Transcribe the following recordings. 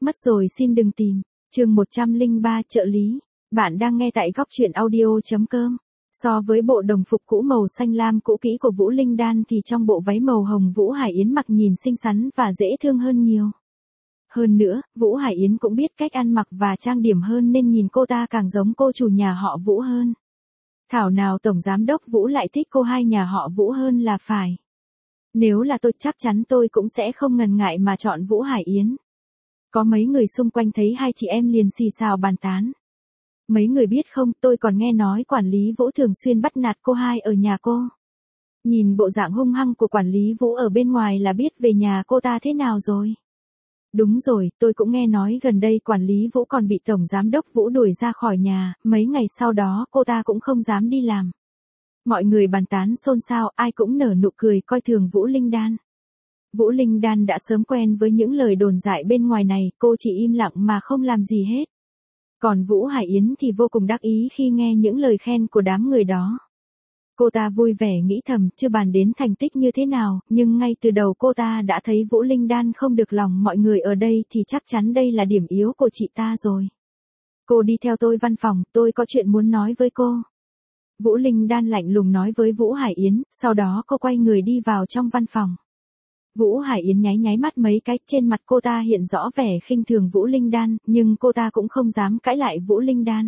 Mất rồi xin đừng tìm. Chương 103 trợ lý. Bạn đang nghe tại góc truyện audio.com. So với bộ đồng phục cũ màu xanh lam cũ kỹ của Vũ Linh Đan thì trong bộ váy màu hồng Vũ Hải Yến mặc nhìn xinh xắn và dễ thương hơn nhiều. Hơn nữa, Vũ Hải Yến cũng biết cách ăn mặc và trang điểm hơn nên nhìn cô ta càng giống cô chủ nhà họ Vũ hơn. Thảo nào Tổng Giám đốc Vũ lại thích cô hai nhà họ Vũ hơn là phải. Nếu là tôi chắc chắn tôi cũng sẽ không ngần ngại mà chọn Vũ Hải Yến. Có mấy người xung quanh thấy hai chị em liền xì xào bàn tán. Mấy người biết không, tôi còn nghe nói quản lý Vũ thường xuyên bắt nạt cô hai ở nhà cô. Nhìn bộ dạng hung hăng của quản lý Vũ ở bên ngoài là biết về nhà cô ta thế nào rồi. Đúng rồi, tôi cũng nghe nói gần đây quản lý Vũ còn bị Tổng Giám đốc Vũ đuổi ra khỏi nhà, mấy ngày sau đó cô ta cũng không dám đi làm. Mọi người bàn tán xôn xao, ai cũng nở nụ cười coi thường Vũ Linh Đan. Vũ Linh Đan đã sớm quen với những lời đồn dại bên ngoài này, cô chỉ im lặng mà không làm gì hết. Còn Vũ Hải Yến thì vô cùng đắc ý khi nghe những lời khen của đám người đó. Cô ta vui vẻ nghĩ thầm, chưa bàn đến thành tích như thế nào, nhưng ngay từ đầu cô ta đã thấy Vũ Linh Đan không được lòng mọi người ở đây thì chắc chắn đây là điểm yếu của chị ta rồi. Cô đi theo tôi văn phòng, tôi có chuyện muốn nói với cô. Vũ Linh Đan lạnh lùng nói với Vũ Hải Yến, sau đó cô quay người đi vào trong văn phòng. Vũ Hải Yến nháy nháy mắt mấy cái, trên mặt cô ta hiện rõ vẻ khinh thường Vũ Linh Đan, nhưng cô ta cũng không dám cãi lại Vũ Linh Đan.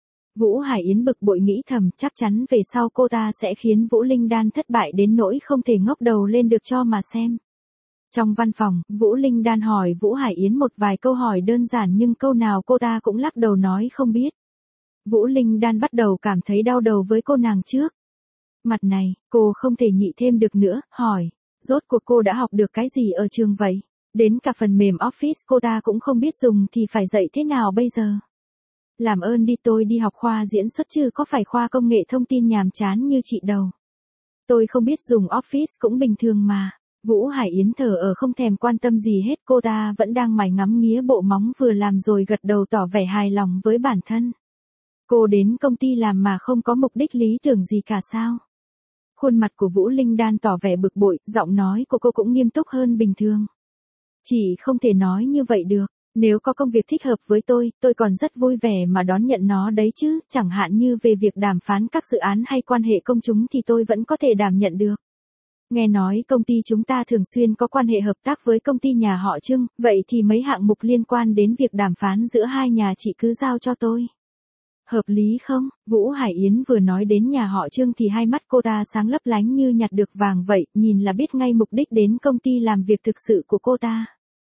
Vũ Hải Yến bực bội nghĩ thầm, chắc chắn về sau cô ta sẽ khiến Vũ Linh Đan thất bại đến nỗi không thể ngóc đầu lên được cho mà xem. Trong văn phòng, Vũ Linh Đan hỏi Vũ Hải Yến một vài câu hỏi đơn giản nhưng câu nào cô ta cũng lắc đầu nói không biết. Vũ Linh Đan bắt đầu cảm thấy đau đầu với cô nàng trước. Mặt này, cô không thể nhịn thêm được nữa, hỏi, rốt cuộc cô đã học được cái gì ở trường vậy? Đến cả phần mềm Office cô ta cũng không biết dùng thì phải dạy thế nào bây giờ? Làm ơn đi, tôi đi học khoa diễn xuất chứ có phải khoa công nghệ thông tin nhàm chán như chị đâu. Tôi không biết dùng Office cũng bình thường mà. Vũ Hải Yến thở ở không thèm quan tâm gì hết, cô ta vẫn đang mải ngắm nghía bộ móng vừa làm rồi gật đầu tỏ vẻ hài lòng với bản thân. Cô đến công ty làm mà không có mục đích lý tưởng gì cả sao? Khuôn mặt của Vũ Linh Đan tỏ vẻ bực bội, giọng nói của cô cũng nghiêm túc hơn bình thường. Chị không thể nói như vậy được, nếu có công việc thích hợp với tôi còn rất vui vẻ mà đón nhận nó đấy chứ, chẳng hạn như về việc đàm phán các dự án hay quan hệ công chúng thì tôi vẫn có thể đảm nhận được. Nghe nói công ty chúng ta thường xuyên có quan hệ hợp tác với công ty nhà họ Trương, vậy thì mấy hạng mục liên quan đến việc đàm phán giữa hai nhà chị cứ giao cho tôi. Hợp lý không? Vũ Hải Yến vừa nói đến nhà họ Trương thì hai mắt cô ta sáng lấp lánh như nhặt được vàng vậy, nhìn là biết ngay mục đích đến công ty làm việc thực sự của cô ta.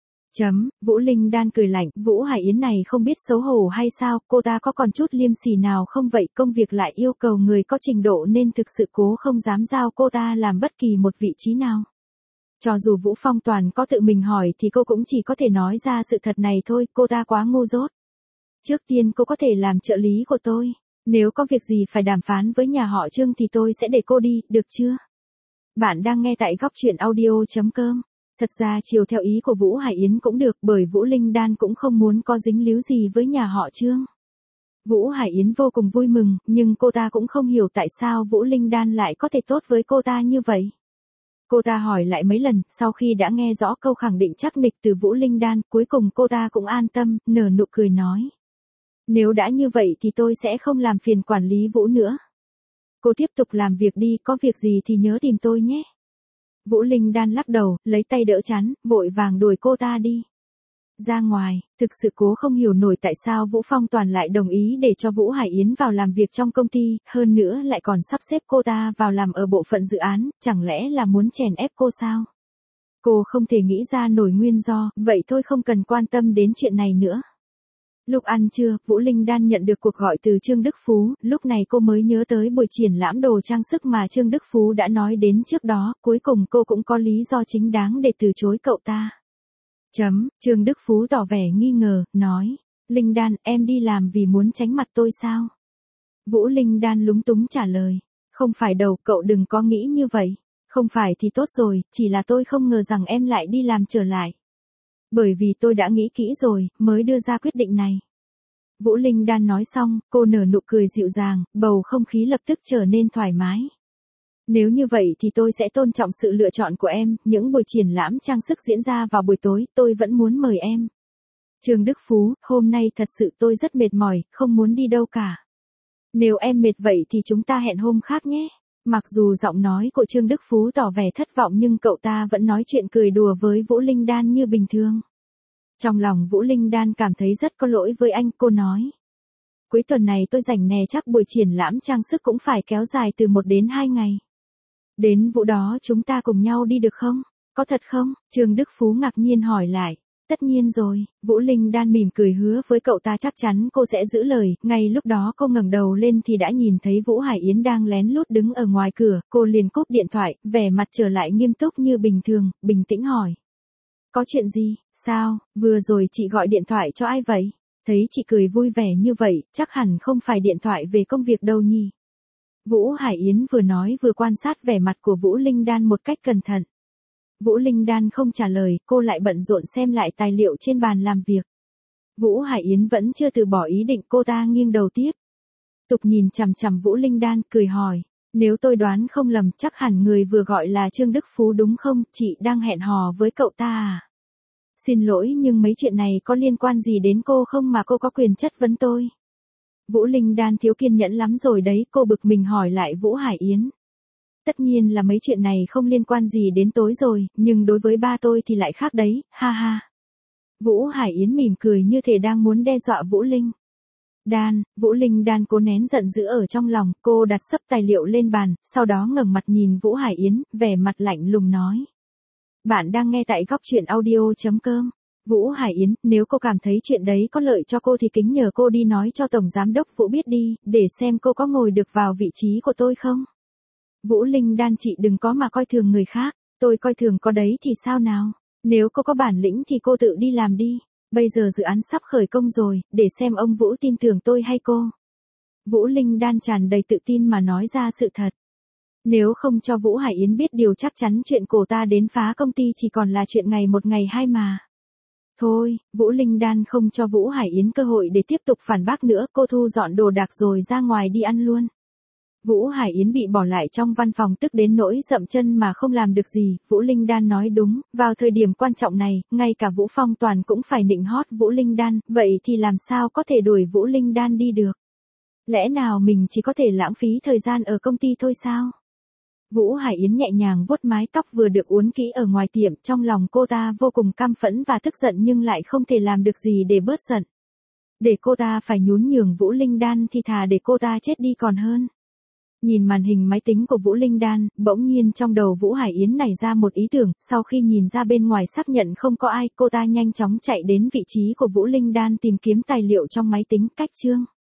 Vũ Linh Đan cười lạnh, Vũ Hải Yến này không biết xấu hổ hay sao, cô ta có còn chút liêm sỉ nào không vậy, công việc lại yêu cầu người có trình độ nên thực sự cố không dám giao cô ta làm bất kỳ một vị trí nào. Cho dù Vũ Phong Toàn có tự mình hỏi thì cô cũng chỉ có thể nói ra sự thật này thôi, cô ta quá ngu dốt. Trước tiên cô có thể làm trợ lý của tôi. Nếu có việc gì phải đàm phán với nhà họ Trương thì tôi sẽ để cô đi, được chưa? Bạn đang nghe tại góc truyện audio.com. Thật ra chiều theo ý của Vũ Hải Yến cũng được bởi Vũ Linh Đan cũng không muốn có dính líu gì với nhà họ Trương. Vũ Hải Yến vô cùng vui mừng, nhưng cô ta cũng không hiểu tại sao Vũ Linh Đan lại có thể tốt với cô ta như vậy. Cô ta hỏi lại mấy lần, sau khi đã nghe rõ câu khẳng định chắc nịch từ Vũ Linh Đan, cuối cùng cô ta cũng an tâm, nở nụ cười nói. Nếu đã như vậy thì tôi sẽ không làm phiền quản lý Vũ nữa. Cô tiếp tục làm việc đi, có việc gì thì nhớ tìm tôi nhé. Vũ Linh Đan lắc đầu, lấy tay đỡ chắn, vội vàng đuổi cô ta đi. Ra ngoài, thực sự cố không hiểu nổi tại sao Vũ Phong Toàn lại đồng ý để cho Vũ Hải Yến vào làm việc trong công ty, hơn nữa lại còn sắp xếp cô ta vào làm ở bộ phận dự án, chẳng lẽ là muốn chèn ép cô sao? Cô không thể nghĩ ra nổi nguyên do, vậy thôi không cần quan tâm đến chuyện này nữa. Lúc ăn trưa, Vũ Linh Đan nhận được cuộc gọi từ Trương Đức Phú, lúc này cô mới nhớ tới buổi triển lãm đồ trang sức mà Trương Đức Phú đã nói đến trước đó, cuối cùng cô cũng có lý do chính đáng để từ chối cậu ta. Trương Đức Phú tỏ vẻ nghi ngờ, nói, Linh Đan, em đi làm vì muốn tránh mặt tôi sao? Vũ Linh Đan lúng túng trả lời, không phải đâu, cậu đừng có nghĩ như vậy, không phải thì tốt rồi, chỉ là tôi không ngờ rằng em lại đi làm trở lại. Bởi vì tôi đã nghĩ kỹ rồi, mới đưa ra quyết định này. Vũ Linh Đan nói xong, cô nở nụ cười dịu dàng, bầu không khí lập tức trở nên thoải mái. Nếu như vậy thì tôi sẽ tôn trọng sự lựa chọn của em, những buổi triển lãm trang sức diễn ra vào buổi tối, tôi vẫn muốn mời em. Trương Đức Phú, hôm nay thật sự tôi rất mệt mỏi, không muốn đi đâu cả. Nếu em mệt vậy thì chúng ta hẹn hôm khác nhé. Mặc dù giọng nói của Trương Đức Phú tỏ vẻ thất vọng nhưng cậu ta vẫn nói chuyện cười đùa với Vũ Linh Đan như bình thường. Trong lòng Vũ Linh Đan cảm thấy rất có lỗi với anh, cô nói. Cuối tuần này tôi rảnh nè, chắc buổi triển lãm trang sức cũng phải kéo dài từ 1 đến 2 ngày. Đến vụ đó chúng ta cùng nhau đi được không? Có thật không? Trương Đức Phú ngạc nhiên hỏi lại. Tất nhiên rồi, Vũ Linh Đan mỉm cười hứa với cậu ta chắc chắn cô sẽ giữ lời. Ngay lúc đó cô ngẩng đầu lên thì đã nhìn thấy Vũ Hải Yến đang lén lút đứng ở ngoài cửa. Cô liền cúp điện thoại, vẻ mặt trở lại nghiêm túc như bình thường, bình tĩnh hỏi. Có chuyện gì? Sao? Vừa rồi chị gọi điện thoại cho ai vậy? Thấy chị cười vui vẻ như vậy, chắc hẳn không phải điện thoại về công việc đâu nhỉ? Vũ Hải Yến vừa nói vừa quan sát vẻ mặt của Vũ Linh Đan một cách cẩn thận. Vũ Linh Đan không trả lời, cô lại bận rộn xem lại tài liệu trên bàn làm việc. Vũ Hải Yến vẫn chưa từ bỏ ý định, cô ta nghiêng đầu tiếp tục nhìn chằm chằm Vũ Linh Đan, cười hỏi. Nếu tôi đoán không lầm chắc hẳn người vừa gọi là Trương Đức Phú đúng không? Chị đang hẹn hò với cậu ta à? Xin lỗi nhưng mấy chuyện này có liên quan gì đến cô không mà cô có quyền chất vấn tôi? Vũ Linh Đan thiếu kiên nhẫn lắm rồi đấy, cô bực mình hỏi lại Vũ Hải Yến. Tất nhiên là mấy chuyện này không liên quan gì đến tôi rồi, nhưng đối với ba tôi thì lại khác đấy, ha ha. Vũ Hải Yến mỉm cười như thể đang muốn đe dọa Vũ Linh Đan. Vũ Linh Đan cố nén giận dữ ở trong lòng, cô đặt sấp tài liệu lên bàn, sau đó ngẩng mặt nhìn Vũ Hải Yến, vẻ mặt lạnh lùng nói. Bạn đang nghe tại góc truyện audio.com. Vũ Hải Yến, nếu cô cảm thấy chuyện đấy có lợi cho cô thì kính nhờ cô đi nói cho Tổng Giám đốc Vũ biết đi, để xem cô có ngồi được vào vị trí của tôi không. Vũ Linh Đan, chị đừng có mà coi thường người khác, tôi coi thường có đấy thì sao nào. Nếu cô có bản lĩnh thì cô tự đi làm đi. Bây giờ dự án sắp khởi công rồi, để xem ông Vũ tin tưởng tôi hay cô. Vũ Linh Đan tràn đầy tự tin mà nói ra sự thật. Nếu không cho Vũ Hải Yến biết điều chắc chắn chuyện cô ta đến phá công ty chỉ còn là chuyện ngày một ngày hai mà. Thôi, Vũ Linh Đan không cho Vũ Hải Yến cơ hội để tiếp tục phản bác nữa, cô thu dọn đồ đạc rồi ra ngoài đi ăn luôn. Vũ Hải Yến bị bỏ lại trong văn phòng tức đến nỗi dậm chân mà không làm được gì. Vũ Linh Đan nói đúng, vào thời điểm quan trọng này, ngay cả Vũ Phong Toàn cũng phải nịnh hót Vũ Linh Đan, vậy thì làm sao có thể đuổi Vũ Linh Đan đi được? Lẽ nào mình chỉ có thể lãng phí thời gian ở công ty thôi sao? Vũ Hải Yến nhẹ nhàng vuốt mái tóc vừa được uốn kỹ ở ngoài tiệm, trong lòng cô ta vô cùng căm phẫn và tức giận nhưng lại không thể làm được gì để bớt giận. Để cô ta phải nhún nhường Vũ Linh Đan thì thà để cô ta chết đi còn hơn. Nhìn màn hình máy tính của Vũ Linh Đan, bỗng nhiên trong đầu Vũ Hải Yến nảy ra một ý tưởng, sau khi nhìn ra bên ngoài xác nhận không có ai, cô ta nhanh chóng chạy đến vị trí của Vũ Linh Đan tìm kiếm tài liệu trong máy tính, cách chương.